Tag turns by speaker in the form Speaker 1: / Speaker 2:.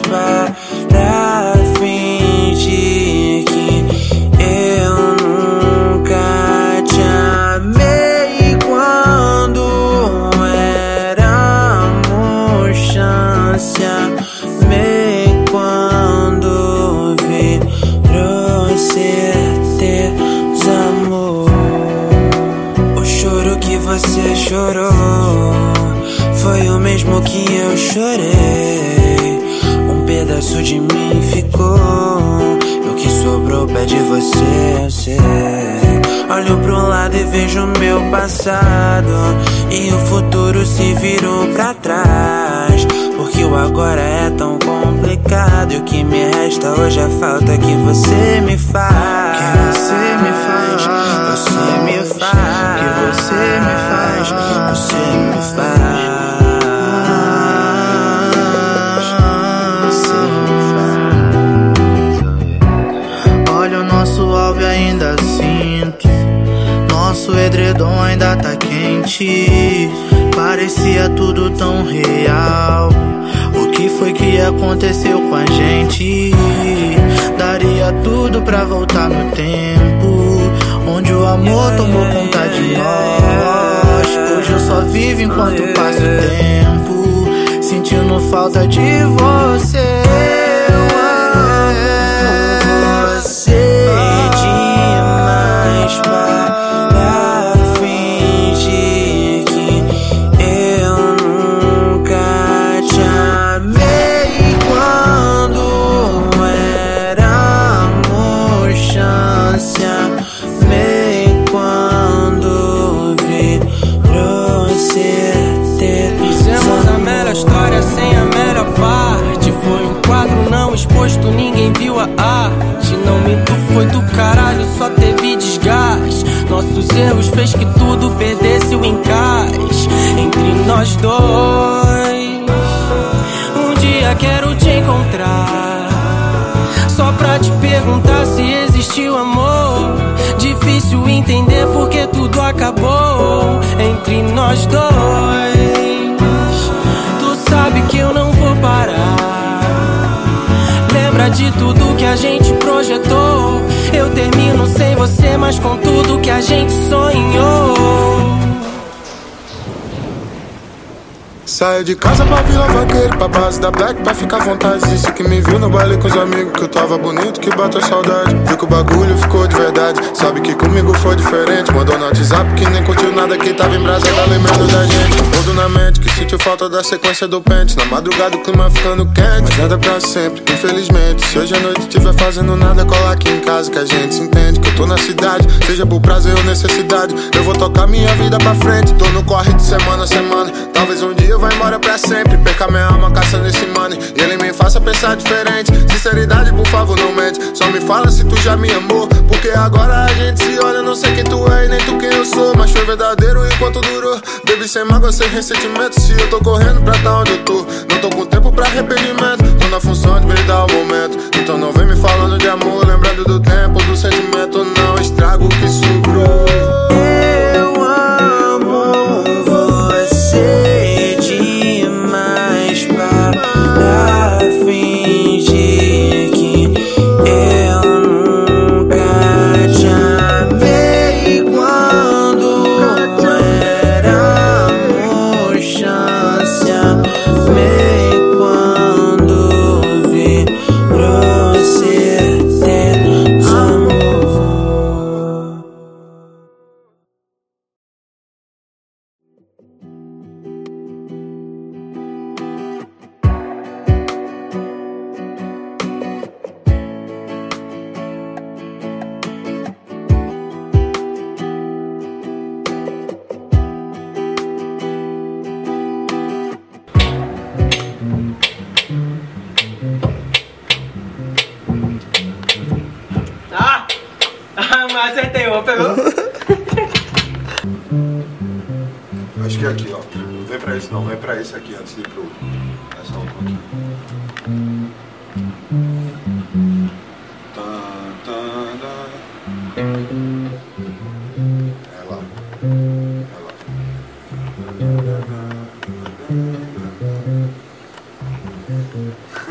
Speaker 1: para fingir que eu nunca te amei quando éramos chance. Amei quando virou certeza, amor. O choro que você chorou foi o mesmo que eu chorei. Um pedaço de mim ficou, e o que sobrou pede você, eu sei. Olho pro lado e vejo o meu passado, e o futuro se virou pra trás. Porque o agora é tão complicado, e o que me resta hoje é a falta que você me faz.
Speaker 2: Que você me faz,
Speaker 1: você me faz.
Speaker 2: que você me faz,
Speaker 1: você me faz.
Speaker 2: Olha o nosso alvo e ainda sinto. Nosso edredom ainda tá quente. Parecia tudo tão real. O que foi que aconteceu com a gente? Daria tudo pra voltar no tempo onde o amor tomou conta de nós. Hoje eu só vivo enquanto passa o tempo, sentindo falta de você.
Speaker 3: Fizemos a melhor história sem a melhor parte. Foi um quadro não exposto, ninguém viu a arte. Não minto, foi do caralho, só teve desgaste. Nossos erros fez que tudo perdesse o encaixe entre nós dois. Um dia quero te encontrar, só pra te perguntar se existiu amor. Difícil entender porque tudo acabou entre nós dois. Tu sabe que eu não vou parar. Lembra de tudo que a gente projetou. Eu termino sem você, mas com tudo que a gente sonhou.
Speaker 4: Saio de casa pra Vila Vaqueiro, pra base da Black, pra ficar à vontade. Disse que me viu no baile com os amigos, que eu tava bonito, que bateu saudade. Viu que o bagulho ficou de verdade, sabe que comigo foi diferente. Mandou no WhatsApp que nem curtiu nada, que tava embrasada lembrando da gente. Mudo na mente, que sentiu falta da sequência do pente. Na madrugada o clima ficando quente, mas nada pra sempre, infelizmente. Se hoje à noite estiver fazendo nada, cola aqui em casa que a gente se entende. Que eu tô na cidade, seja por prazer ou necessidade, eu vou tocar minha vida pra frente. Tô no corre de semana a semana, talvez um dia eu vá embora pra sempre. Perca minha alma caçando esse money, e ele me faça pensar diferente. Sinceridade, por favor, não mente. Só me fala se tu já me amou, porque agora a gente se olha. Não sei quem tu é e nem tu quem eu sou, mas foi verdadeiro enquanto durou. Baby, sem mágoa, sem ressentimento. Se eu tô correndo pra tá onde eu tô, não tô com tempo pra arrependimento. Tô na função de brindar o momento, então não vem me falando de amor, lembrando do tempo, do sentimento. Não estrago o que sobrou.
Speaker 1: Eu amo você demais para fingir que eu nunca te amei quando éramos chance. Amei quando virou certeza, amor.
Speaker 3: Mas acertei, ó, pegou?
Speaker 4: Acho que é aqui, ó. Não vem pra esse não, vem pra esse aqui antes de ir pro outro. Essa outra aqui. É lá. É lá.